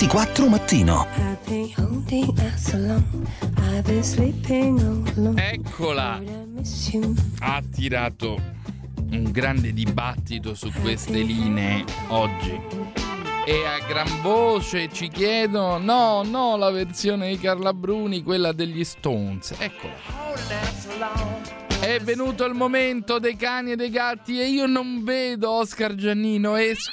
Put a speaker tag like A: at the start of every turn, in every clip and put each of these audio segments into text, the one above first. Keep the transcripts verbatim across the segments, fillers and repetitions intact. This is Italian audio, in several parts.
A: ventiquattro mattino.
B: Eccola, ha tirato un grande dibattito su queste linee oggi e a gran voce ci chiedono no, no, la versione di Carla Bruni, quella degli Stones. Eccola. È venuto il momento dei cani e dei gatti e io non vedo Oscar Giannino es-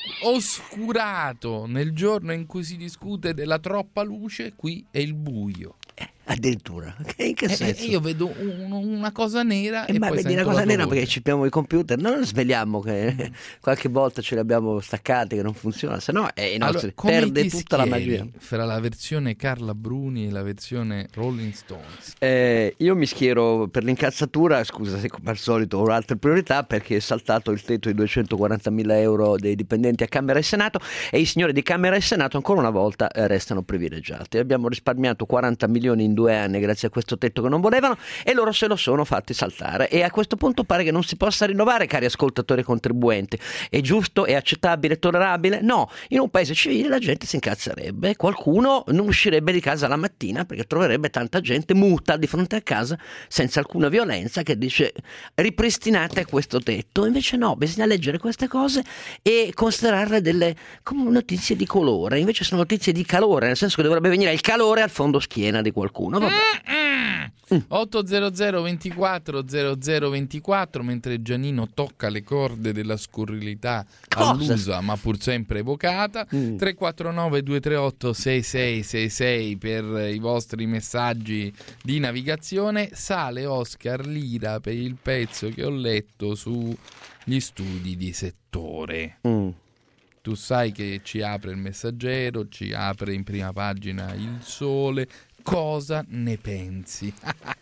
B: oscurato nel giorno in cui si discute della troppa luce. Qui è il buio.
C: Addirittura, in che senso?
B: Eh, io vedo un, una cosa nera
C: eh,
B: e
C: ma
B: poi
C: vedi una cosa nera perché ci abbiamo i computer, non sveliamo che qualche volta ce li abbiamo staccati che non funziona, se no è i nostri,
B: allora,
C: perde tutta la magia.
B: Fra la versione Carla Bruni e la versione Rolling Stones,
C: eh, io mi schiero per l'incazzatura, scusa se come al solito ho altre priorità, perché è saltato il tetto di duecentoquarantamila euro dei dipendenti a Camera e Senato e i signori di Camera e Senato ancora una volta eh, restano privilegiati. Abbiamo risparmiato quaranta milioni in due anni grazie a questo tetto che non volevano e loro se lo sono fatti saltare, e a questo punto pare che non si possa rinnovare, cari ascoltatori e contribuenti. È giusto, è accettabile, tollerabile? No, in un paese civile la gente si incazzerebbe, qualcuno non uscirebbe di casa la mattina perché troverebbe tanta gente muta di fronte a casa senza alcuna violenza che dice ripristinate questo tetto. Invece no, bisogna leggere queste cose e considerarle delle come notizie di colore, invece sono notizie di calore, nel senso che dovrebbe venire il calore al fondo schiena di qualcuno. Mm.
B: ottocento ventiquattro zero zero ventiquattro, mentre Giannino tocca le corde della scurrilità allusa ma pur sempre evocata. mm. tre quattro nove due tre otto sei sei sei sei per i vostri messaggi di navigazione. Sale Oscar Lira per il pezzo che ho letto sugli studi di settore. mm. Tu sai che ci apre il Messaggero, ci apre in prima pagina il Sole. Cosa ne pensi?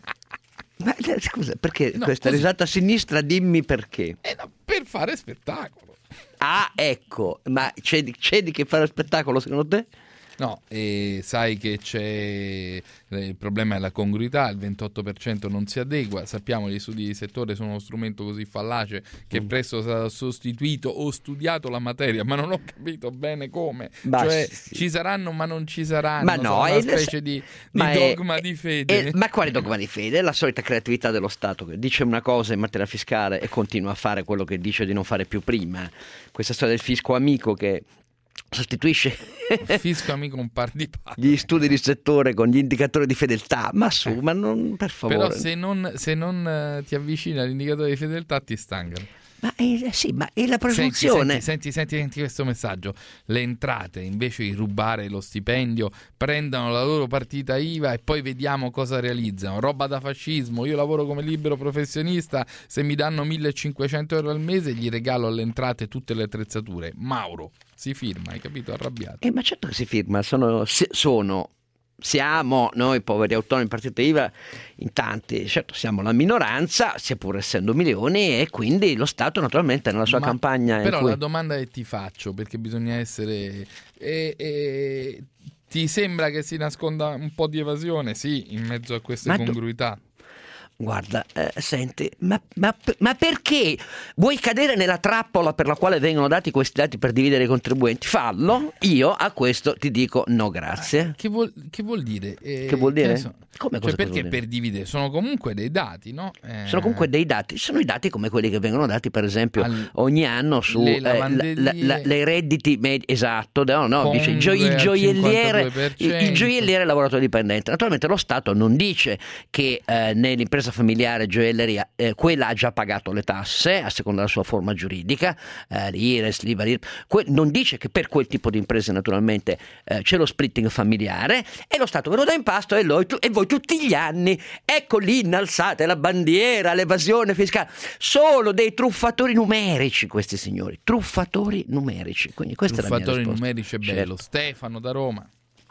C: Ma scusa, perché
B: no,
C: questa
B: così.
C: risata a sinistra? Dimmi perché.
B: Eh no, per fare spettacolo.
C: Ah, ecco, ma c'è di, c'è di che fare spettacolo secondo te?
B: No, e sai che c'è il problema è la congruità, il ventotto per cento non si adegua. Sappiamo che gli studi di settore sono uno strumento così fallace che
C: mm.
B: presto sarà sostituito. Ho studiato la materia ma non ho capito bene come,
C: bah,
B: cioè
C: sì.
B: ci saranno ma non ci saranno,
C: ma no,
B: una
C: è
B: specie di, di dogma
C: è,
B: di fede
C: è, ma quale dogma di fede? È la solita creatività dello Stato che dice una cosa in materia fiscale e continua a fare quello che dice di non fare più prima. Questa storia del fisco amico che sostituisce
B: fisco amico un par di palle.
C: Gli studi di settore con gli indicatori di fedeltà, ma su, eh. ma non, per favore.
B: Però se non, se non ti avvicini all'indicatore di fedeltà ti stangano.
C: Ma eh, sì, ma è la presunzione.
B: Senti, senti, senti, senti questo messaggio. Le entrate, invece di rubare lo stipendio, prendano la loro partita I V A e poi vediamo cosa realizzano. Roba da fascismo. Io lavoro come libero professionista, se mi danno millecinquecento euro al mese gli regalo alle entrate tutte le attrezzature. Mauro si firma, hai capito? Arrabbiato.
C: Eh, ma certo che si firma, sono, sono siamo noi poveri autonomi partita I V A in tanti, certo siamo la minoranza, sia pur essendo milioni, e quindi lo Stato naturalmente nella sua
B: ma
C: campagna
B: però
C: in cui...
B: la domanda che ti faccio, perché bisogna essere e, e, ti sembra che si nasconda un po' di evasione, sì, in mezzo a queste
C: ma
B: congruità?
C: Do... Guarda, eh, senti, ma, ma, ma perché vuoi cadere nella trappola per la quale vengono dati questi dati per dividere i contribuenti? Fallo, io a questo ti dico no grazie.
B: Che vuol, che vuol dire? Eh,
C: che vuol dire?
B: Che so?
C: Come
B: cioè,
C: cosa
B: perché
C: vuol dire?
B: Per dividere? Sono comunque dei dati, no? Eh...
C: Sono comunque dei dati, sono i dati come quelli che vengono dati per esempio All... ogni anno su
B: le,
C: eh, la, la, la, le redditi med- esatto, no, no, dice il, gio- il gioielliere il, il gioielliere lavoratore dipendente. Naturalmente lo Stato non dice che eh, nell'impresa familiare gioielleria eh, quella ha già pagato le tasse a seconda della sua forma giuridica, eh, l'I R E S, l'I V A, l'I R P, que- non dice che per quel tipo di imprese naturalmente eh, c'è lo splitting familiare, e lo Stato ve lo dà in pasto e, lo, e voi tutti gli anni, ecco lì innalzate la bandiera, l'evasione fiscale. Solo dei truffatori numerici questi signori, truffatori numerici. Quindi questa
B: truffatori
C: è la mia
B: numerici è bello.
C: Certo.
B: Stefano da Roma.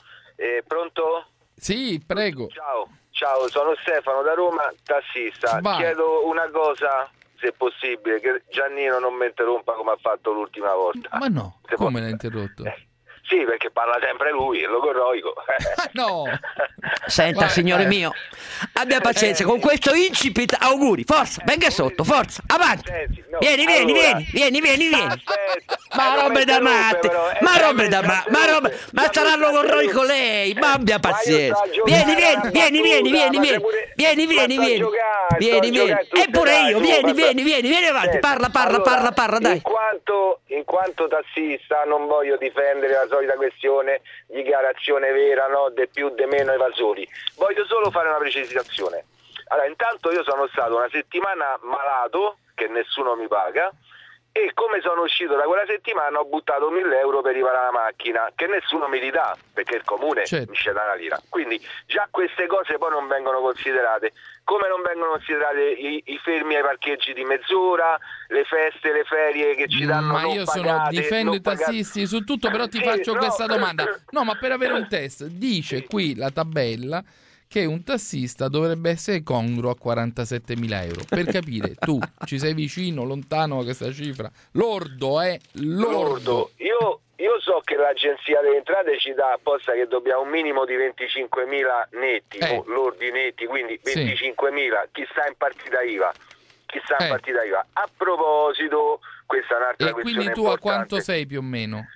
D: Eh, pronto?
B: Sì, prego.
D: Ciao, ciao, sono Stefano da Roma, tassista.
B: Vai.
D: Chiedo una cosa, se è possibile, che Giannino non mi interrompa come ha fatto l'ultima volta.
B: Ma no,
D: se
B: come
D: può...
B: l'ha interrotto?
D: Eh. Sì, perché parla sempre lui, è logorroico.
B: No!
C: Senta, vai, signore vai. mio, abbia pazienza, eh, con questo incipit, auguri, forza, venga sotto, forza, avanti. Senti, no, vieni, vieni,
D: allora,
C: vieni, vieni, vieni, vieni.
D: Aspetta,
C: ma
D: eh,
C: robe da matti,
D: però, eh,
C: ma robe
D: eh,
C: da matti, ma robe, ma staranno con noi con lei, ma abbia pazienza. Vieni, vieni, vieni, vieni, vieni, vieni, vieni, vieni, vieni, vieni, vieni, e pure io, vieni, vieni, vieni, vieni avanti, parla, parla, parla, parla, dai.
D: In quanto, in quanto tassista non voglio difendere la solita questione dichiarazione vera, no, de più, de meno evasori. Voglio solo fare una precisazione. Allora, intanto io sono stato una settimana malato, che nessuno mi paga, e come sono uscito da quella settimana ho buttato mille euro per riparare la macchina, che nessuno mi ridà, perché il comune
B: certo.
D: mi scende una lira. Quindi già queste cose poi non vengono considerate, come non vengono considerate i, i fermi ai parcheggi di mezz'ora, le feste, le ferie che ci danno
B: ma
D: non
B: io
D: pagate,
B: sono difendo i
D: non pagate.
B: tassisti su tutto, però ti
D: Sì,
B: faccio
D: no.
B: questa domanda. No, ma per avere un test, dice qui la tabella che un tassista dovrebbe essere congruo a quarantasettemila euro. Per capire, tu ci sei vicino, lontano a questa cifra? Lordo, eh? Lordo.
D: Lordo. Io, io so che l'agenzia delle entrate ci dà apposta che dobbiamo un minimo di venticinquemila netti,
B: Eh.
D: o lordi netti, quindi
B: Sì.
D: venticinquemila, chi sta in partita I V A. Chi sta in
B: Eh.
D: partita I V A. A proposito, questa è un'altra
B: E
D: questione
B: quindi tu a
D: importante.
B: quanto sei più o meno?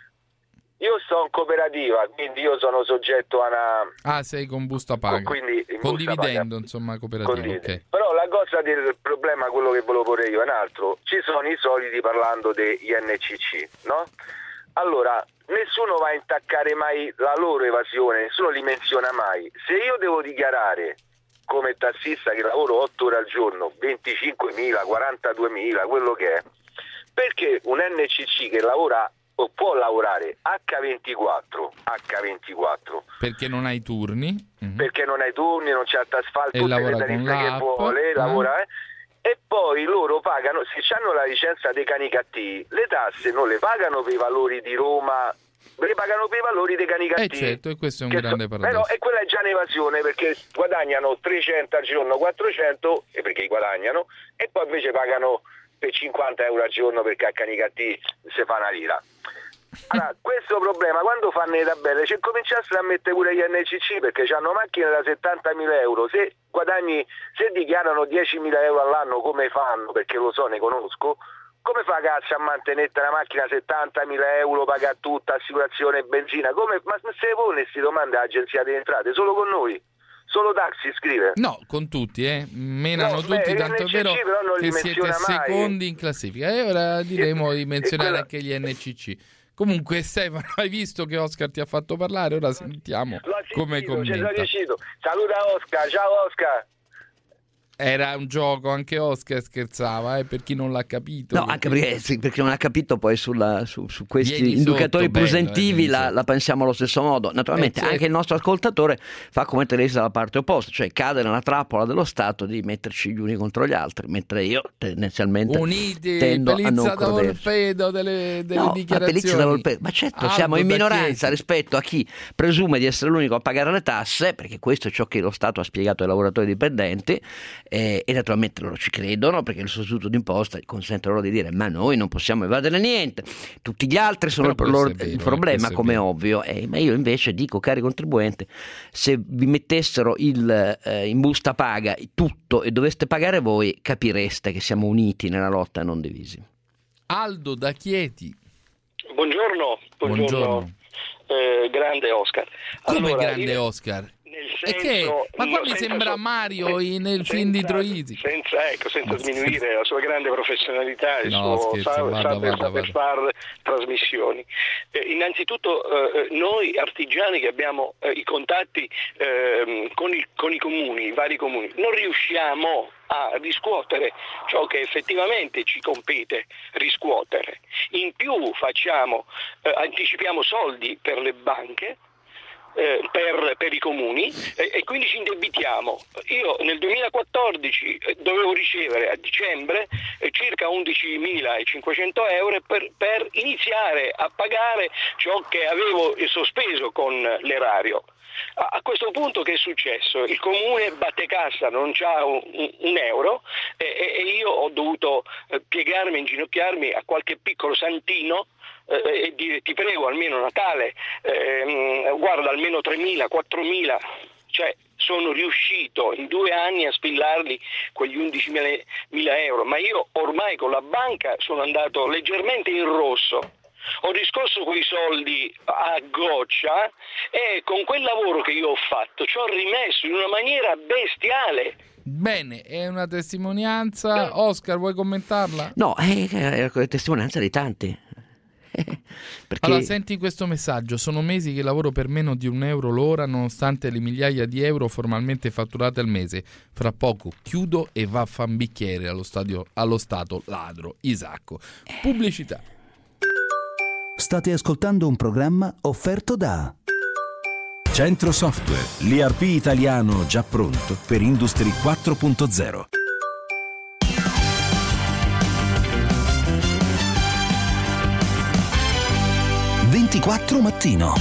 D: Io sto in cooperativa, quindi io sono soggetto a una...
B: Ah, sei con busta paga.
D: Quindi in busta
B: Condividendo,
D: paga.
B: insomma, cooperativa.
D: Condivide.
B: Ok.
D: Però la cosa del problema, quello che volevo porre io è un altro. Ci sono i soliti parlando degli N C C, no? Allora, nessuno va a intaccare mai la loro evasione, nessuno li menziona mai. Se io devo dichiarare come tassista che lavoro otto ore al giorno, venticinquemila, quarantaduemila, quello che è, perché un N C C che lavora o può lavorare acca ventiquattro, acca ventiquattro,
B: Perché non hai turni. Mhm.
D: perché non hai turni, non c'è asfalto,
B: E
D: tutte
B: lavora
D: le
B: con
D: tariffe che
B: l'app,
D: vuole,
B: eh.
D: lavora, eh. E poi loro pagano, se hanno la licenza dei cani cattivi, le tasse non le pagano per i valori di Roma, le pagano per i valori dei cani
B: Eh
D: cattivi.
B: certo, e questo è un
D: Che
B: grande
D: so-
B: paradosso.
D: però, e quella è già un'evasione, perché guadagnano trecento al giorno, quattrocento, e perché guadagnano, e poi invece pagano per cinquanta euro al giorno perché a cani cattivi si fa una lira. Allora, questo problema quando fanno le tabelle ci cominciassero a mettere pure gli N C C, perché hanno macchine da settantamila euro, se guadagni, se dichiarano diecimila euro all'anno, come fanno, perché lo so, ne conosco, come fa cazzo a mantenere una macchina settantamila euro, pagare tutta, assicurazione e benzina? Come, ma se ne pone queste domande all'agenzia delle entrate? Solo con noi? Solo Taxi scrive?
B: No, con tutti, eh. Menano
D: No,
B: tutti,
D: beh,
B: tanto è
D: N C C
B: vero
D: però non li
B: che siete
D: menziona mai.
B: secondi in classifica. E ora diremo
D: E-
B: di
D: e
B: menzionare
D: quella-
B: anche gli N C C. Comunque, Stefano, hai visto che Oscar ti ha fatto parlare? Ora sentiamo
D: L'ho
B: come
D: sentito, ci sono
B: commenta.
D: riuscito. Saluta Oscar, ciao Oscar.
B: Era un gioco, anche Oscar scherzava, eh, per chi non l'ha capito.
C: No, anche perché, sì, perché non ha capito poi sulla, su, su questi
B: Vieni
C: indicatori
B: sotto, bello,
C: presentivi
B: eh,
C: la,
B: vieni
C: la pensiamo allo stesso modo. Naturalmente
B: Eh, certo.
C: anche il nostro ascoltatore fa come Teresa dalla parte opposta, cioè cade nella trappola dello Stato di metterci gli uni contro gli altri, mentre io tendenzialmente
B: Uniti,
C: tendo a non
B: Pelizza da
C: crederci.
B: Volpedo delle, delle
C: No, ma
B: dichiarazioni.
C: Pelizza da Volpedo, ma certo,
B: Aldo
C: siamo in
B: da
C: minoranza
B: Chieti.
C: rispetto a chi presume di essere l'unico a pagare le tasse, perché questo è ciò che lo Stato ha spiegato ai lavoratori dipendenti, eh, e naturalmente loro ci credono perché il sostituto d'imposta consente loro di dire ma noi non possiamo evadere niente, tutti gli altri sono
B: Però
C: il, loro,
B: questo è vero,
C: il
B: eh,
C: problema,
B: questo è
C: come
B: vero.
C: ovvio, eh, ma io invece dico, cari contribuenti, se vi mettessero il, eh, in busta paga tutto e doveste pagare voi, capireste che siamo uniti nella lotta e non divisi.
B: Aldo da Chieti.
A: Buongiorno, buongiorno,
B: Buongiorno.
A: eh, grande Oscar.
B: Come
A: Allora,
B: grande
A: io-
B: Oscar?
A: nel
B: E che?
A: senso-
B: Ma qua
A: no,
B: mi
A: senza
B: sembra
A: so-
B: Mario
A: sen-
B: in- nel
A: senza-
B: film di Troisi.
A: Senza, ecco, senza
B: Ma
A: sminuire
B: scherzo.
A: la sua grande professionalità e il
B: No,
A: suo
B: scherzo,
A: sa-
B: vada,
A: saper,
B: vada,
A: saper
B: vada.
A: fare trasmissioni. Eh, innanzitutto eh, noi artigiani che abbiamo eh, i contatti ehm, con, il- con i comuni, i vari comuni, non riusciamo a riscuotere ciò che effettivamente ci compete riscuotere. In più facciamo, eh, anticipiamo soldi per le banche, eh, per, per i comuni, eh, e quindi ci indebitiamo. Io nel duemilaquattordici eh, dovevo ricevere a dicembre eh, circa undicimilacinquecento euro per, per iniziare a pagare ciò che avevo eh, sospeso con l'erario. A, a questo punto che è successo? Il comune batte cassa, non c'ha un, un euro, e, e io ho dovuto eh, piegarmi, inginocchiarmi a qualche piccolo santino eh, e dire ti prego almeno Natale, eh, guarda almeno tremila, quattromila, cioè sono riuscito in due anni a spillarli quegli undicimila euro, ma io ormai con la banca sono andato leggermente in rosso. ho riscosso quei soldi a goccia e con quel lavoro che io ho fatto ci ho rimesso in una maniera bestiale.
B: Bene, è una testimonianza. Oscar, vuoi commentarla?
C: No, è, è la testimonianza di tanti. Perché...
B: Allora, senti questo messaggio: sono mesi che lavoro per meno di un euro l'ora nonostante le migliaia di euro formalmente fatturate al mese. Fra poco chiudo e va a fan bicchiere allo, stadio, allo stato ladro. Isacco. Pubblicità.
E: State ascoltando un programma offerto da
F: Centro Software, l'I R P italiano già pronto per Industry quattro punto zero.
E: ventiquattro mattino.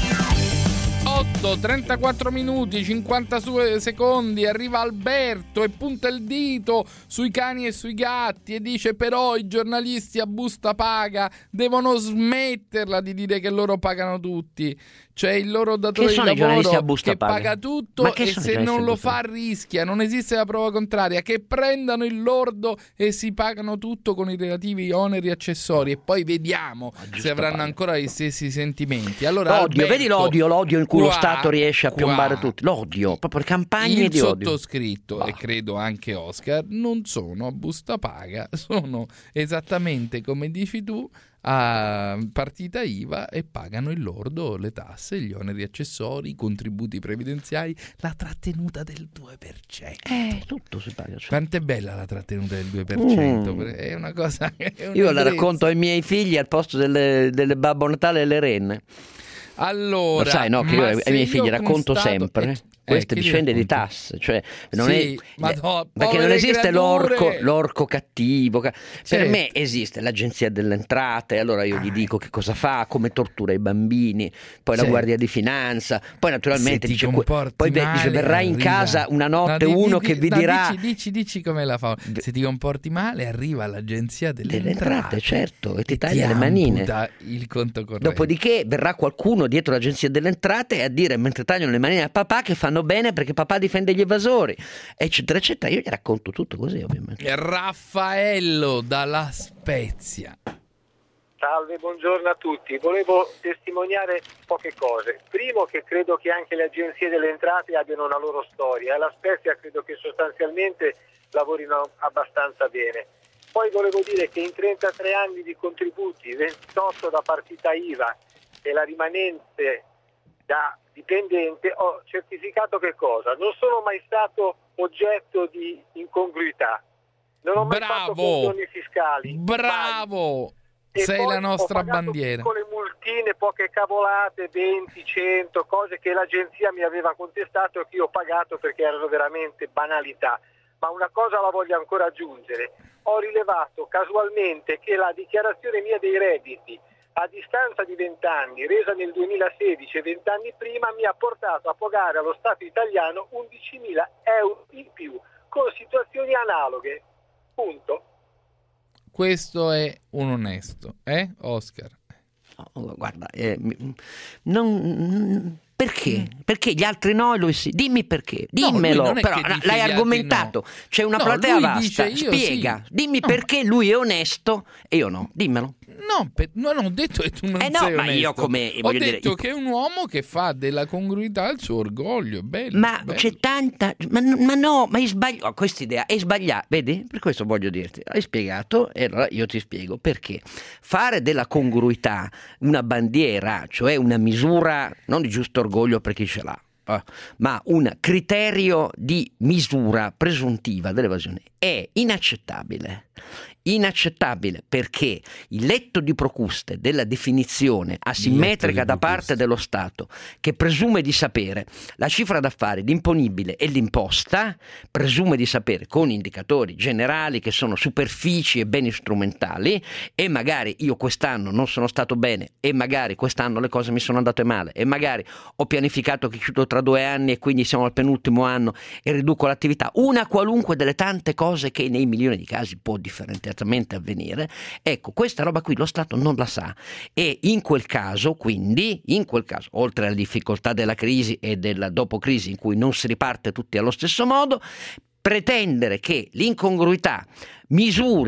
B: otto, trentaquattro minuti, cinquanta secondi, arriva Alberto e punta il dito sui cani e sui gatti e dice: però i giornalisti a busta paga devono smetterla di dire che loro pagano tutti. C'è il loro datore di lavoro che paga, paga tutto e se non lo fa rischia, non esiste la prova contraria, che prendano il lordo e si pagano tutto con i relativi oneri accessori e poi vediamo se avranno paga. ancora gli stessi sentimenti. Allora,
C: l'odio,
B: Alberto,
C: vedi l'odio, l'odio in cui
B: qua,
C: lo Stato riesce a piombare
B: qua,
C: tutti, l'odio, proprio le campagne
B: il
C: di odio.
B: Il sottoscritto oh. e credo anche Oscar non sono a busta paga, sono esattamente come dici tu, a partita I V A e pagano il lordo, le tasse, gli oneri accessori, i contributi previdenziali, la trattenuta del due per cento.
C: Eh, tutto si paga. Cioè.
B: Quanto è bella la trattenuta del due per cento? Mm. È una cosa. È un
C: Io la racconto ai miei figli al posto delle, delle Babbo Natale e le renne.
B: Allora,
C: lo sai, no? Che io ai miei figli racconto
B: constato,
C: sempre. Eh, queste eh, vicende di tasse, cioè non
B: sì,
C: è,
B: ma no,
C: perché non esiste l'orco, l'orco cattivo.
B: Certo.
C: Per me esiste l'Agenzia delle Entrate, allora io gli dico che cosa fa, come tortura i bambini, poi certo. la Guardia di Finanza, poi naturalmente dice, poi male, dice, verrà in arriva. casa una notte no, uno di, di, che vi no, dirà
B: dici, dici, dici come la fa, se ti comporti male arriva l'Agenzia delle,
C: delle
B: Entrate,
C: entrate, certo, e ti
B: e
C: taglia
B: ti
C: le manine,
B: il conto corrente.
C: Dopodiché verrà qualcuno dietro l'Agenzia delle Entrate a dire, mentre tagliano le manine a papà, che fanno bene perché papà difende gli evasori, eccetera eccetera. Io gli racconto tutto così, ovviamente.
B: Raffaello dalla Spezia.
G: Salve, buongiorno a tutti. Volevo testimoniare poche cose. Primo, che credo che anche le agenzie delle entrate abbiano una loro storia. La Spezia credo che sostanzialmente lavorino abbastanza bene. Poi volevo dire che in trentatré anni di contributi, ventotto da partita I V A e la rimanente da dipendente, ho certificato che cosa? Non sono mai stato oggetto di incongruità, non ho mai
B: bravo,
G: fatto condoni fiscali.
B: Bravo! Mai. Sei la nostra bandiera.
G: Con le multine, poche cavolate, venti, cento, cose che l'agenzia mi aveva contestato e che io ho pagato perché erano veramente banalità. Ma una cosa la voglio ancora aggiungere. Ho rilevato casualmente che la dichiarazione mia dei redditi a distanza di vent'anni, resa nel duemilasedici e vent'anni prima, mi ha portato a pagare allo Stato italiano undicimila euro in più, con situazioni analoghe. Punto.
B: Questo è un onesto, eh, Oscar?
C: Oh, guarda, eh, non... Perché? Perché gli altri no e lui sì? Dimmi perché, dimmelo. No, però l'hai argomentato, no. C'è una no, platea vasta, spiega, sì. Dimmi no. perché lui è onesto e io no, dimmelo.
B: No, per, non ho detto che tu non
C: eh
B: sei
C: no,
B: onesto.
C: Ma io come,
B: ho
C: dire,
B: detto che è un uomo che fa della congruità il suo orgoglio, bello.
C: Ma
B: bello.
C: C'è tanta, ma, ma no, ma hai sbagliato, oh, questa idea è sbagliata, vedi? Per questo voglio dirti, hai spiegato e allora io ti spiego perché. Fare della congruità una bandiera, cioè una misura non di giusto orgoglio per chi ce l'ha, ma un criterio di misura presuntiva dell'evasione è inaccettabile. Inaccettabile perché il letto di Procuste della definizione asimmetrica da parte dello Stato, che presume di sapere la cifra d'affari, l'imponibile e l'imposta, presume di sapere con indicatori generali che sono superfici e beni strumentali, e magari io quest'anno non sono stato bene e magari quest'anno le cose mi sono andate male e magari ho pianificato che chiudo tra due anni e quindi siamo al penultimo anno e riduco l'attività, una qualunque delle tante cose che nei milioni di casi può differenziarsi avvenire. Ecco, questa roba qui lo Stato non la sa e in quel caso, quindi, in quel caso, oltre alle difficoltà della crisi e della dopo-crisi in cui non si riparte tutti allo stesso modo, pretendere che l'incongruità misuri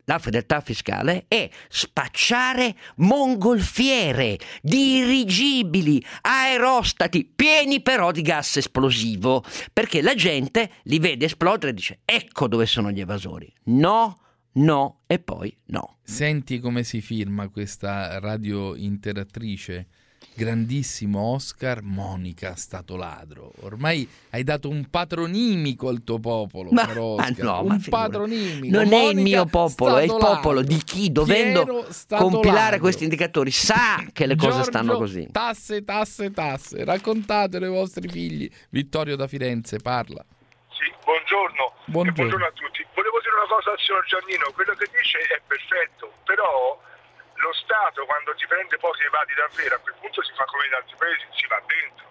C: la fedeltà fiscale è spacciare mongolfiere, dirigibili, aerostati, pieni però di gas esplosivo, perché la gente li vede esplodere e dice ecco dove sono gli evasori. No, no e poi no.
B: Senti come si firma questa radio interattrice? Grandissimo Oscar, Monica Stato Ladro. Ormai hai dato un patronimico al tuo popolo,
C: ma,
B: caro Oscar.
C: Ma no,
B: un
C: ma
B: patronimico.
C: Non
B: Monica
C: è il mio popolo, è il popolo
B: Ladro.
C: di chi, dovendo compilare
B: Ladro.
C: questi indicatori, sa che le cose
B: Giorgio,
C: stanno così.
B: Tasse, tasse, tasse. Raccontatelo ai vostri figli. Vittorio da Firenze, parla.
H: Sì, buongiorno.
B: Buongiorno.
H: E buongiorno a tutti. Volevo dire una cosa al signor Giannino, quello che dice è perfetto, però lo Stato quando ti prende pochi evadi davvero a quel punto si fa come in altri paesi, si va dentro.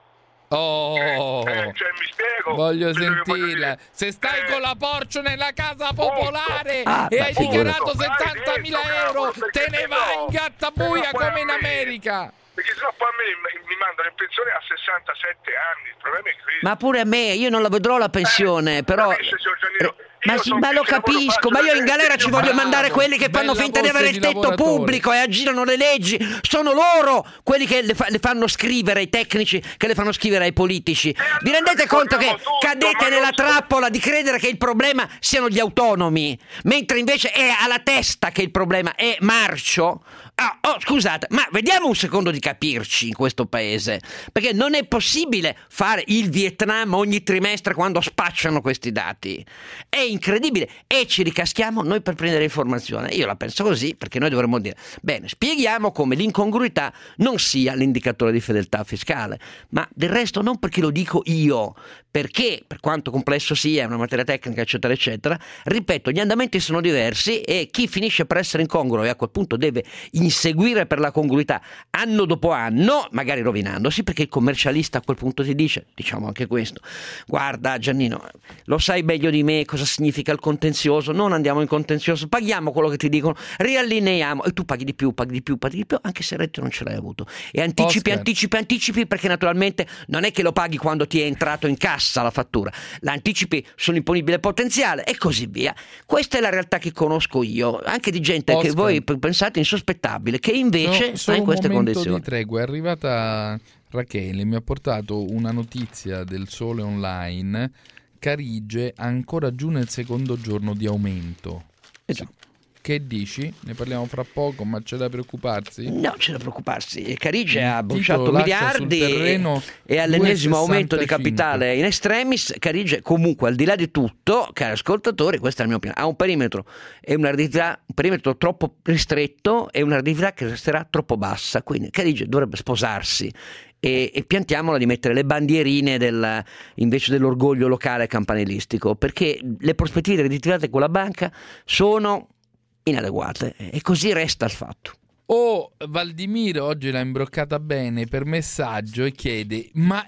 B: Oh,
H: eh, cioè, mi spiego.
B: voglio sentirla. Se stai
H: eh,
B: con la Porsche nella casa popolare
C: ah,
B: e hai
C: punto.
B: dichiarato
H: Vai
B: settantamila
H: dentro,
B: euro,
H: cavolo,
B: te ne
H: se
B: vai
H: no-
B: in gattabuia
H: se no poi
B: come in
H: a me-
B: America.
H: Perché sennò poi a me mi mandano in pensione a sessantasette anni, il problema è questo.
C: Ma pure a me, io non la vedrò la pensione,
H: Eh,
C: però...
H: capisce, signor Giannino?
C: Eh, Ma,
H: Io
C: sì,
H: so
C: ma
H: che
C: lo
H: se lavoro
C: capisco,
H: faccio
C: ma io in
H: veramente
C: galera ci
H: io
C: voglio
H: bravo.
C: mandare quelli che fanno
B: Bella
C: finta di
B: voce
C: avere
B: di
C: il tetto
B: lavoratore.
C: pubblico e aggirano le leggi. Sono loro quelli che le, fa- le fanno scrivere, i tecnici che le fanno scrivere ai politici. Vi rendete conto che
H: tutto,
C: cadete
H: ma
C: nella
H: non so-
C: trappola di credere che il problema siano gli autonomi, mentre invece è alla testa che il problema è marcio? Ah, oh, scusate, ma vediamo un secondo di capirci in questo paese, perché non è possibile fare il Vietnam ogni trimestre quando spacciano questi dati. È incredibile e ci ricaschiamo noi per prendere informazione. Io la penso così, perché noi dovremmo dire bene, spieghiamo come l'incongruità non sia l'indicatore di fedeltà fiscale, ma del resto non perché lo dico io, perché per quanto complesso sia, è una materia tecnica eccetera eccetera, ripeto, gli andamenti sono diversi e chi finisce per essere incongruo e a quel punto deve inseguire per la congruità anno dopo anno, magari rovinandosi, perché il commercialista a quel punto ti dice, diciamo anche questo, guarda Giannino, lo sai meglio di me cosa significa il contenzioso, non andiamo in contenzioso, paghiamo quello che ti dicono, riallineiamo e tu paghi di più, paghi di più, paghi di più, anche se il reddito non ce l'hai avuto e anticipi,
B: Oscar.
C: anticipi, anticipi, perché naturalmente non è che lo paghi quando ti è entrato in cassa la fattura, l'anticipi sull'imponibile potenziale e così via. Questa è la realtà che conosco io, anche di gente
B: Oscar.
C: che voi pensate insospettabile, che invece
B: No,
C: sta in
B: solo
C: queste
B: un momento
C: condizioni.
B: di tregua. È arrivata Rachele, mi ha portato una notizia del Sole Online. Carige ancora giù nel secondo giorno di aumento.
C: Eh già.
B: Che dici? Ne parliamo fra poco, ma c'è da preoccuparsi?
C: No, c'è da preoccuparsi. Carige
B: Il
C: ha bruciato
B: titolo lascia sul
C: miliardi
B: terreno
C: e all'ennesimo
B: due virgola
C: aumento di
B: sessantacinque.
C: capitale in extremis. Carige comunque, al di là di tutto, cari ascoltatori, questo è il mio piano, ha un perimetro e una redditività, un perimetro troppo ristretto e una redditività che resterà troppo bassa, quindi Carige dovrebbe sposarsi e, e piantiamola di mettere le bandierine del, invece dell'orgoglio locale campanilistico, perché le prospettive di redditività di quella banca sono inadeguate e così resta il fatto.
B: Oh, Valdimiro oggi l'ha imbroccata bene per messaggio e chiede: ma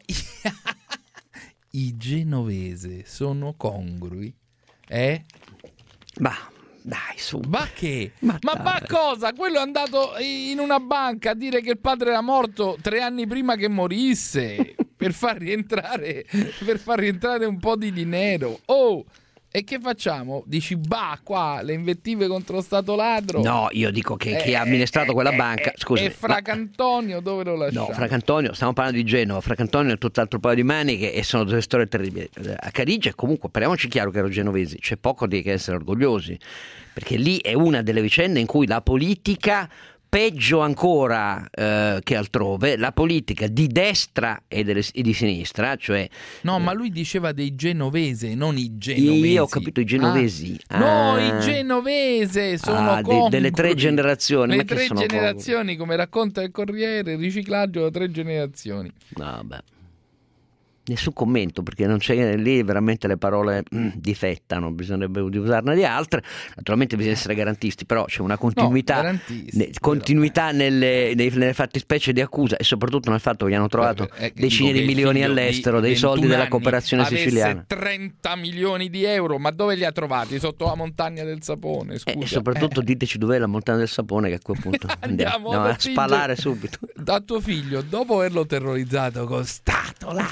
B: i genovesi sono congrui? Eh?
C: Ma dai, su.
B: Ma che?
C: Ma
B: Ma,
C: dai.
B: ma cosa? Quello è andato in una banca a dire che il padre era morto tre anni prima che morisse per far rientrare per far rientrare un po' di dinero. Oh! E che facciamo? Dici, bah, qua le invettive contro Stato ladro?
C: No, io dico che chi
B: Eh,
C: ha amministrato
B: eh,
C: quella
B: eh,
C: banca,
B: eh,
C: scusa.
B: E Fracantonio dove lo lasciamo?
C: No, Francantonio, stiamo parlando di Genova, Francantonio è tutt'altro paio di maniche e sono due storie terribili. A Carige comunque, parliamoci chiaro che ero genovesi, c'è poco di che essere orgogliosi, perché lì è una delle vicende in cui la politica, peggio ancora eh, che altrove, la politica di destra e, delle- e di sinistra, cioè...
B: No, ma lui diceva dei genovese, non i genovesi.
C: Io ho capito i genovesi.
B: Ah. No,
C: Ah.
B: i genovese sono
C: Ah, de-
B: congrui.
C: delle tre generazioni,
B: Le
C: ma che
B: tre
C: sono
B: generazioni, come racconta il Corriere, il riciclaggio da tre generazioni.
C: No, beh. Nessun commento, perché non c'è lì, veramente le parole mm, difettano, bisognerebbe usarne di altre. Naturalmente bisogna essere garantisti, però c'è una continuità,
B: No, garantisti,
C: ne- continuità nelle, nei- nelle fattispecie di accusa e soprattutto nel fatto che gli hanno trovato
B: Eh, eh,
C: decine
B: dico
C: di
B: che il
C: milioni
B: figlio
C: all'estero,
B: di
C: dei soldi
B: ventuno
C: della
B: anni
C: cooperazione
B: avesse
C: siciliana.
B: trenta milioni di euro, ma dove li ha trovati? Sotto la montagna del sapone, scusa.
C: Eh, e soprattutto
B: Eh.
C: diteci dov'è la montagna del sapone, che a quel punto
B: Andiamo
C: andiamo
B: ad
C: a
B: attingere
C: spalare subito.
B: Da tuo figlio, dopo averlo terrorizzato con Stato
C: Ma che
B: ladro,
C: terrorizzato?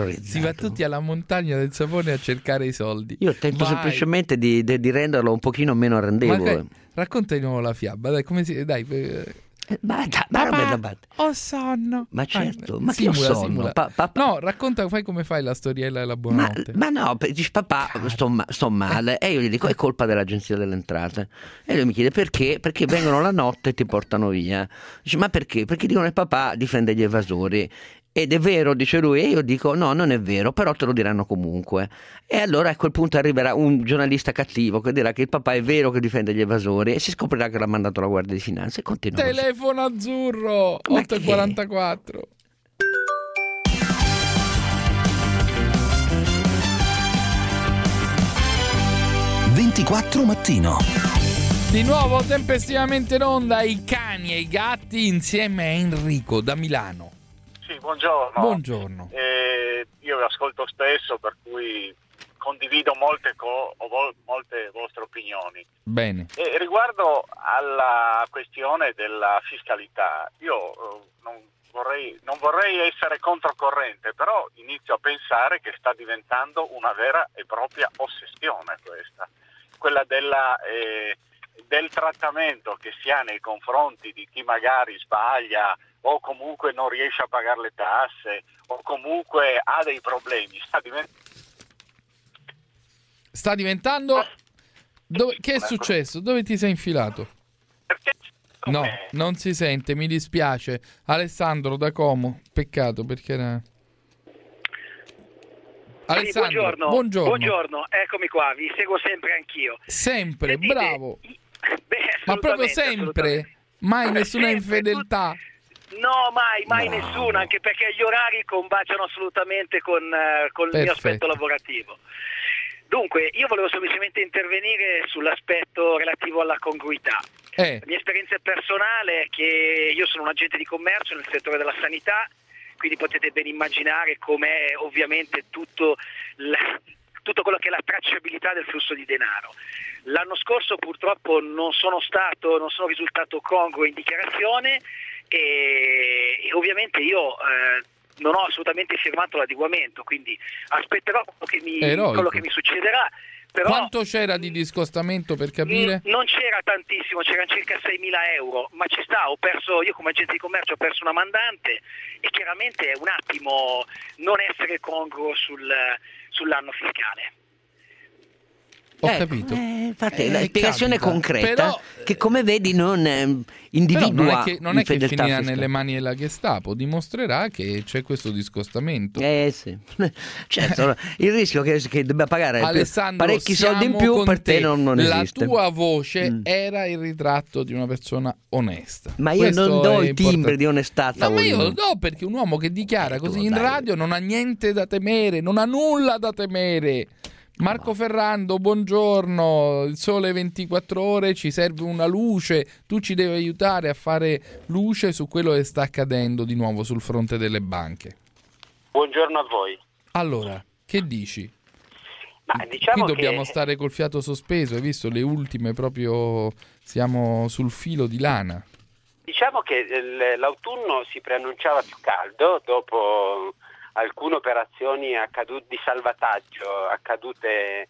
C: terrorizzato.
B: Si va tutti alla montagna del sapone a cercare i soldi.
C: Io tento
B: Vai.
C: semplicemente di, di, di renderlo un pochino meno arrendevole.
B: Magari, racconta di nuovo la fiaba, dai, come si... Dai, eh.
C: Eh, basta,
B: Papà,
C: basta.
B: ho sonno.
C: Ma certo,
B: Vai,
C: ma che
B: simula,
C: ho sonno?
B: simula.
C: Pa- pa-
B: No, racconta, fai come fai la storiella della
C: Ma,
B: buonanotte.
C: ma no, pe- dici papà, sto, ma- sto male. E io gli dico: è colpa dell'agenzia delle entrate. E lui mi chiede perché? Perché vengono la notte e ti portano via. Dice: ma perché? Perché dicono che papà difende gli evasori. Ed è vero, dice lui, e io dico no, non è vero, però te lo diranno comunque. E allora a quel punto arriverà un giornalista cattivo che dirà che il papà è vero che difende gli evasori e si scoprirà che l'ha mandato la Guardia di Finanza e continua così.
B: Telefono azzurro
C: Ma
B: otto e quarantaquattro.
E: ventiquattro mattino.
B: Di nuovo tempestivamente in onda i cani e i gatti insieme a Enrico da Milano.
I: Sì, buongiorno.
B: Buongiorno.
I: Eh, io vi ascolto spesso, per cui condivido molte, co- vo- molte vostre opinioni.
B: Bene.
I: E riguardo alla questione della fiscalità, io eh, non, vorrei, non vorrei essere controcorrente, però inizio a pensare che sta diventando una vera e propria ossessione questa, quella della... Eh, del trattamento che si ha nei confronti di chi magari sbaglia o comunque non riesce a pagare le tasse o comunque ha dei problemi. Sta diventando...
B: Sta diventando... Dove... Che è successo? Dove ti sei infilato?
I: Perché...
B: No, non si sente, mi dispiace. Alessandro da Como, peccato perché era... Alessandro,
J: sì, buongiorno.
B: buongiorno.
J: Buongiorno, eccomi qua, vi seguo sempre anch'io.
B: Sempre,
J: Sentite,
B: bravo.
J: Beh,
B: Ma proprio sempre? Mai nessuna
J: sempre,
B: infedeltà?
J: No, mai, mai
B: No.
J: nessuna, anche perché gli orari combaciano assolutamente con, uh, con il mio aspetto lavorativo. Dunque, io volevo semplicemente intervenire sull'aspetto relativo alla congruità.
B: Eh.
J: La mia esperienza personale è che io sono un agente di commercio nel settore della sanità, quindi potete ben immaginare com'è ovviamente tutto, la, tutto quello che è la tracciabilità del flusso di denaro. L'anno scorso purtroppo non sono stato, non sono risultato congruo in dichiarazione e, e ovviamente io eh, non ho assolutamente firmato l'adeguamento, quindi aspetterò quello che mi, quello che mi succederà. Però,
B: quanto c'era di discostamento per capire?
J: N- non c'era tantissimo, c'erano circa seimila euro, ma ci sta, ho perso, io come agente di commercio ho perso una mandante e chiaramente è un attimo non essere congruo sul, sull'anno fiscale.
B: Ho
C: Eh,
B: capito.
C: eh, infatti,
B: Eh,
C: la spiegazione
B: capita.
C: concreta
B: Però-
C: che come vedi non eh, individua
B: Però non è che, non è che
C: infedeltà
B: finirà
C: fiscale.
B: nelle mani della Gestapo, dimostrerà che c'è questo discostamento.
C: Eh sì, certo, il rischio che, che debba pagare
B: Alessandro,
C: parecchi soldi in
B: siamo
C: più
B: con
C: per te non, non
B: la
C: esiste.
B: tua voce
C: Mm.
B: era il ritratto di una persona onesta.
C: Ma io
B: Questo
C: non do
B: è
C: il timbre
B: importante.
C: di onestà,
B: No, ma io
C: tavolino.
B: lo do perché un uomo che dichiara
C: Eh,
B: così
C: tu,
B: in
C: dai.
B: radio non ha niente da temere, non ha nulla da temere. Marco Ferrando, buongiorno. Il Sole ventiquattro ore, ci serve una luce. Tu ci devi aiutare a fare luce su quello che sta accadendo di nuovo sul fronte delle banche.
K: Buongiorno a voi.
B: Allora, che dici?
K: Ma diciamo
B: Qui dobbiamo
K: che...
B: stare col fiato sospeso, hai visto le ultime proprio, siamo sul filo di lana.
K: Diciamo che l- l'autunno si preannunciava più caldo dopo alcune operazioni accadute di salvataggio accadute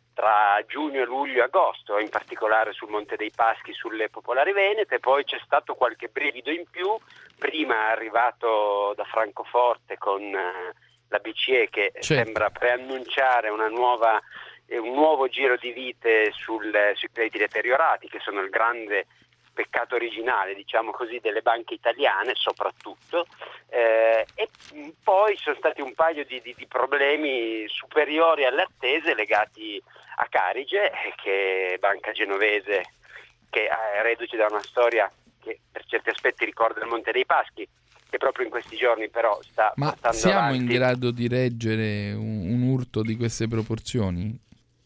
K: tra giugno, luglio e agosto, in particolare sul Monte dei Paschi, sulle Popolari Venete. Poi c'è stato qualche brivido in più, prima è arrivato da Francoforte con eh, la B C E che
B: Certo.
K: sembra preannunciare una nuova, eh, un nuovo giro di vite sul, sui crediti deteriorati, che sono il grande peccato originale, diciamo così, delle banche italiane soprattutto, eh, e poi sono stati un paio di, di, di problemi superiori alle attese legati a Carige, che è banca genovese che è reduce da una storia che per certi aspetti ricorda il Monte dei Paschi, che proprio in questi giorni però sta
B: Ma
K: portando
B: siamo
K: avanti.
B: in grado di reggere un, un urto di queste proporzioni?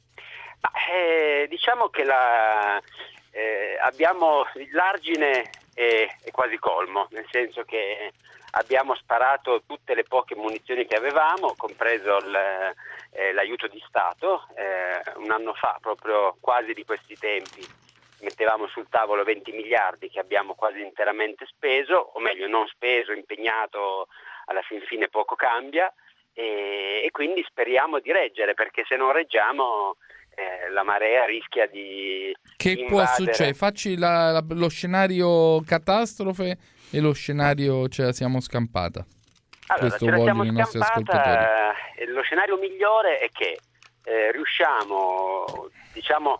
K: Ma, eh, diciamo che la... Eh, abbiamo l'argine è, è quasi colmo, nel senso che abbiamo sparato tutte le poche munizioni che avevamo, compreso il, eh, l'aiuto di Stato. Eh, un anno fa, proprio quasi di questi tempi, mettevamo sul tavolo venti miliardi che abbiamo quasi interamente speso, o meglio non speso, impegnato, alla fin fine poco cambia. e, e quindi speriamo di reggere, perché se non reggiamo eh, la marea rischia di
B: Che
K: invadere.
B: può succedere? Facci la, la, lo scenario catastrofe e lo scenario ce la siamo scampata.
K: Allora,
B: Questo
K: ce la siamo
B: vogliono i nostri ascoltatori.
K: scampata, eh, lo scenario migliore è che eh, riusciamo, diciamo,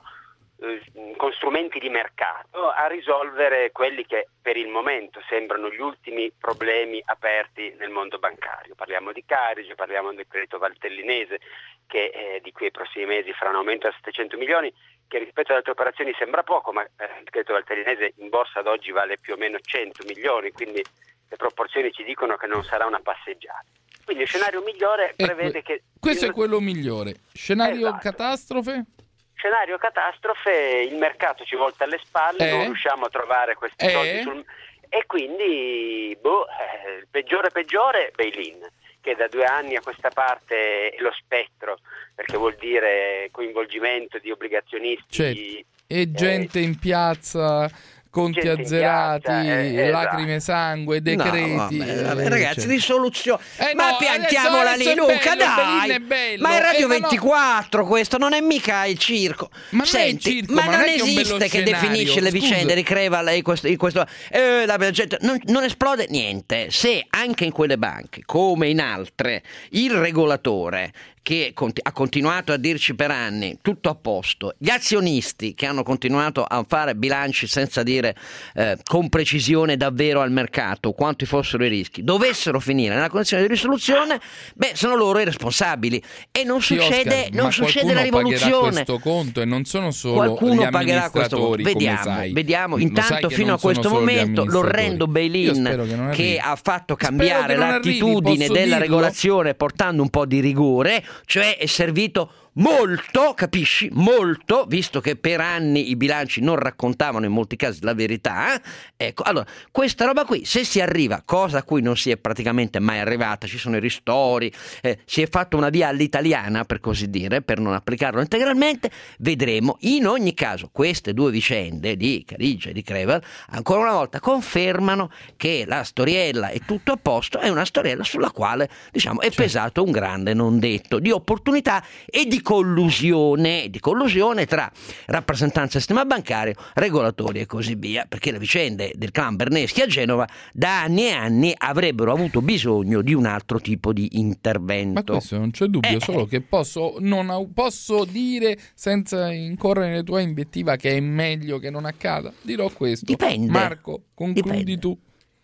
K: eh, con strumenti di mercato a risolvere quelli che per il momento sembrano gli ultimi problemi aperti nel mondo bancario. Parliamo di Carige, parliamo del credito valtellinese, che eh, di qui ai prossimi mesi farà un aumento da settecento milioni, che rispetto alle altre operazioni sembra poco, ma eh, il credito valtellinese in borsa ad oggi vale più o meno cento milioni, quindi le proporzioni ci dicono che non sarà una passeggiata. Quindi il scenario migliore prevede
B: que-
K: che...
B: Questo il... è quello migliore. Scenario
K: esatto.
B: catastrofe?
K: Scenario catastrofe, il mercato ci volta alle spalle,
B: eh?
K: non riusciamo a trovare questi
B: eh?
K: soldi sul... e quindi boh, eh, il peggiore peggiore bail-in, che da due anni a questa parte è lo spettro, perché vuol dire coinvolgimento di obbligazionisti.
B: Certo. E gente
K: eh,
B: in piazza, conti
K: gente
B: azzerati,
K: in piazza, eh,
B: lacrime sangue, decreti.
C: No, vabbè,
B: eh,
C: ragazzi,
B: cioè.
C: risoluzione.
B: Eh
C: ma
B: no,
C: piantiamola
B: adesso-
C: lì,
B: adesso è
C: Luca,
B: bello,
C: dai.
B: Bellin è bello.
C: Ma è Radio
B: Eh, ma no.
C: ventiquattro questo, non è mica il circo.
B: Ma non è il
C: Senti,
B: circo,
C: ma
B: ma
C: non,
B: non è che è un bello
C: esiste che
B: scenario.
C: definisce le
B: Scusa.
C: vicende di Creval in questo, in questo eh, la gente, non, non esplode niente. Se anche in quelle banche, come in altre, il regolatore che conti- ha continuato a dirci per anni tutto a posto, gli azionisti che hanno continuato a fare bilanci senza dire eh, con precisione davvero al mercato quanti fossero i rischi, dovessero finire nella condizione di risoluzione, beh, sono loro i responsabili e non
B: Sì,
C: succede,
B: Oscar,
C: non
B: ma
C: succede la
B: qualcuno pagherà
C: rivoluzione.
B: questo conto e non sono solo
C: Qualcuno
B: gli
C: pagherà questo conto.
B: amministratori,
C: Vediamo,
B: come sai.
C: vediamo.
B: Lo
C: Intanto
B: sai che
C: fino
B: non
C: a questo
B: sono solo gli
C: momento l'orrendo
B: amministratori. Io spero
C: bail-in
B: che non
C: che
B: arrivi.
C: ha fatto
B: Spero
C: cambiare
B: che non arrivi,
C: l'attitudine
B: posso
C: della
B: dirlo?
C: regolazione portando un po' di rigore, cioè è servito molto, capisci? Molto, visto che per anni i bilanci non raccontavano in molti casi la verità. Ecco, allora, questa roba qui, se si arriva, cosa a cui non si è praticamente mai arrivata, ci sono i ristori, eh, si è fatta una via all'italiana, per così dire, per non applicarlo integralmente, vedremo. In ogni caso, queste due vicende di Carige e di Creval, ancora una volta confermano che la storiella è tutto a posto, è una storiella sulla quale, diciamo, è pesato un grande non detto di opportunità e di collusione, di collusione tra rappresentanza del sistema bancario, regolatori e così via, perché le vicende del clan Berneschi a Genova da anni e anni avrebbero avuto bisogno di un altro tipo di intervento.
B: Ma questo non c'è dubbio,
C: Eh,
B: solo che posso, non au- posso dire senza incorrere nelle tue invettiva che è meglio che non accada. Dirò questo.
C: Dipende.
B: Marco, concludi
C: Dipende.
B: tu.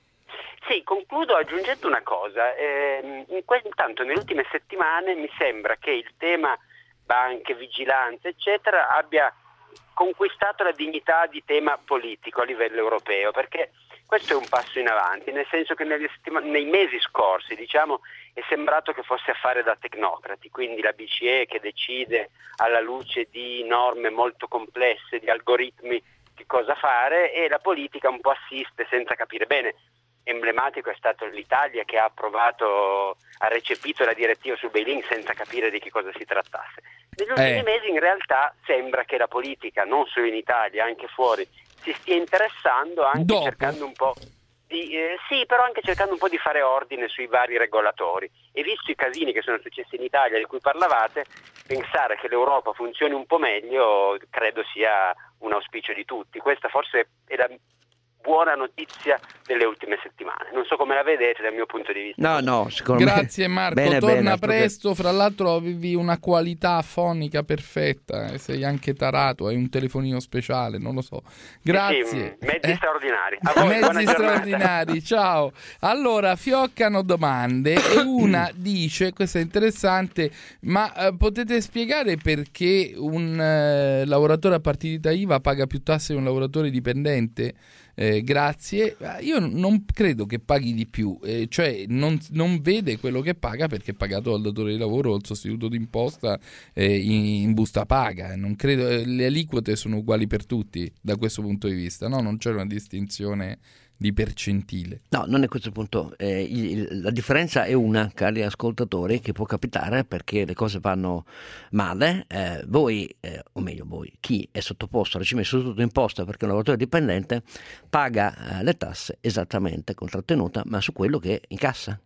K: Sì, concludo aggiungendo una cosa. Eh, in que- intanto nelle ultime settimane mi sembra che il tema banche, vigilanza, eccetera, abbia conquistato la dignità di tema politico a livello europeo, perché questo è un passo in avanti, nel senso che nelle settima- nei mesi scorsi, diciamo, è sembrato che fosse affare da tecnocrati, quindi la B C E che decide alla luce di norme molto complesse, di algoritmi, che cosa fare, e la politica un po' assiste senza capire bene. Emblematico è stato l'Italia che ha approvato, ha recepito la direttiva sul bail-in senza capire di che cosa si trattasse. Negli ultimi
B: Eh.
K: mesi in realtà sembra che la politica, non solo in Italia, anche fuori, si stia interessando, anche
B: Dopo.
K: cercando un po' di, eh, sì, però anche cercando un po' di fare ordine sui vari regolatori. E visto i casini che sono successi in Italia di cui parlavate, pensare che l'Europa funzioni un po' meglio credo sia un auspicio di tutti. Questa forse è la buona notizia delle ultime settimane. Non so come la vedete dal mio punto di vista.
C: No, no, secondo me.
B: Grazie Marco,
C: Bene,
B: torna
C: bene, altro che-
B: presto. Fra l'altro avevi una qualità fonica perfetta, eh, sei anche tarato, hai un telefonino speciale, non lo so. Grazie.
K: Sì, sì, mezzi
B: Eh?
K: straordinari. A voi, buona
B: Mezzi
K: giornata.
B: straordinari, ciao. Allora, fioccano domande e una dice, questa è interessante, ma eh, potete spiegare perché un eh, lavoratore a partita I V A paga più tasse di un lavoratore dipendente? Eh, grazie. Io non credo che paghi di più, eh, cioè non, non vede quello che paga perché è pagato dal datore di lavoro o il sostituto d'imposta eh, in, in busta paga. Non credo, eh, le aliquote sono uguali per tutti da questo punto di vista, no? Non c'è una distinzione di percentile.
C: No, non è questo il punto. Eh, il- la differenza è una, cari ascoltatori, che può capitare perché le cose vanno male. Eh, voi, eh, o meglio voi, chi è sottoposto al regime di sostituto d'imposta perché è un lavoratore dipendente, paga eh, le tasse esattamente con trattenuta, ma su quello che incassa.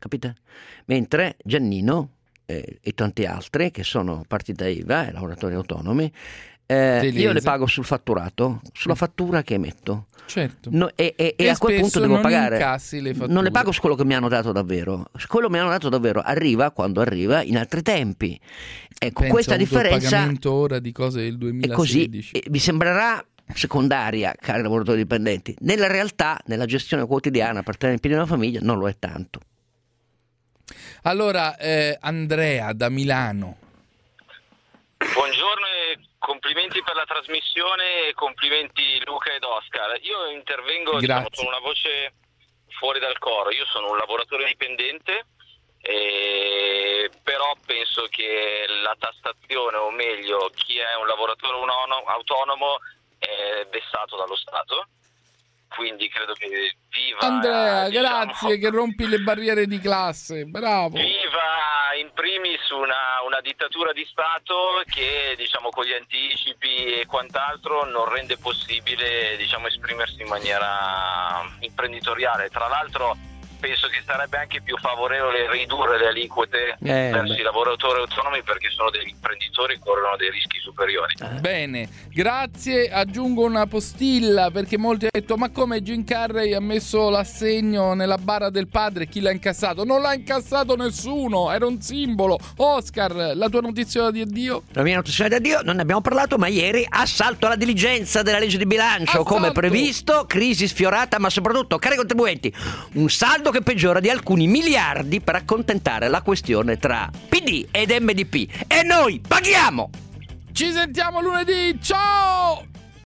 C: capite? Mentre Giannino eh, e tanti altri che sono partita I V A e lavoratori autonomi, eh, io le pago sul fatturato, sulla fattura che emetto.
B: Certo.
C: No, e, e, e, e a quel punto devo
B: non
C: pagare.
B: Le
C: non le pago su quello che mi hanno dato davvero. Quello che mi hanno dato davvero arriva quando arriva in altri tempi. Ecco,
B: Penso
C: questa differenza.
B: Il pagamento ora di cose del duemilasedici.
C: E così e vi sembrerà secondaria, cari lavoratori dipendenti. Nella realtà, nella gestione quotidiana per tenere in piedi una famiglia, non lo è tanto.
B: Allora, eh, Andrea da Milano.
L: Buongiorno e complimenti per la trasmissione e complimenti Luca ed Oscar. Io intervengo diciamo, con una voce fuori dal coro. Io sono un lavoratore dipendente, e però penso che la tassazione, o meglio chi è un lavoratore autonomo, è vessato dallo Stato. Quindi credo che viva
B: Andrea,
L: diciamo,
B: grazie che rompi le barriere di classe, bravo.
L: Viva in primis una, una dittatura di Stato che diciamo con gli anticipi e quant'altro non rende possibile diciamo esprimersi in maniera imprenditoriale. Tra l'altro penso che sarebbe anche più favorevole ridurre le aliquote eh, verso beh. i lavoratori autonomi perché sono degli imprenditori e corrono dei rischi superiori.
B: Bene, grazie. Aggiungo una postilla perché molti hanno detto ma come Jim Carrey ha messo l'assegno nella bara del padre, chi l'ha incassato? Non l'ha incassato nessuno, era un simbolo. Oscar, la tua notizia di addio?
C: La mia notizia di addio, non ne abbiamo parlato, ma ieri assalto alla diligenza della legge di bilancio, assalto. Come previsto, crisi sfiorata, ma soprattutto, cari contribuenti, un saldo che peggiora di alcuni miliardi per accontentare la questione tra P D ed M D P. E noi paghiamo!
B: Ci sentiamo lunedì, ciao!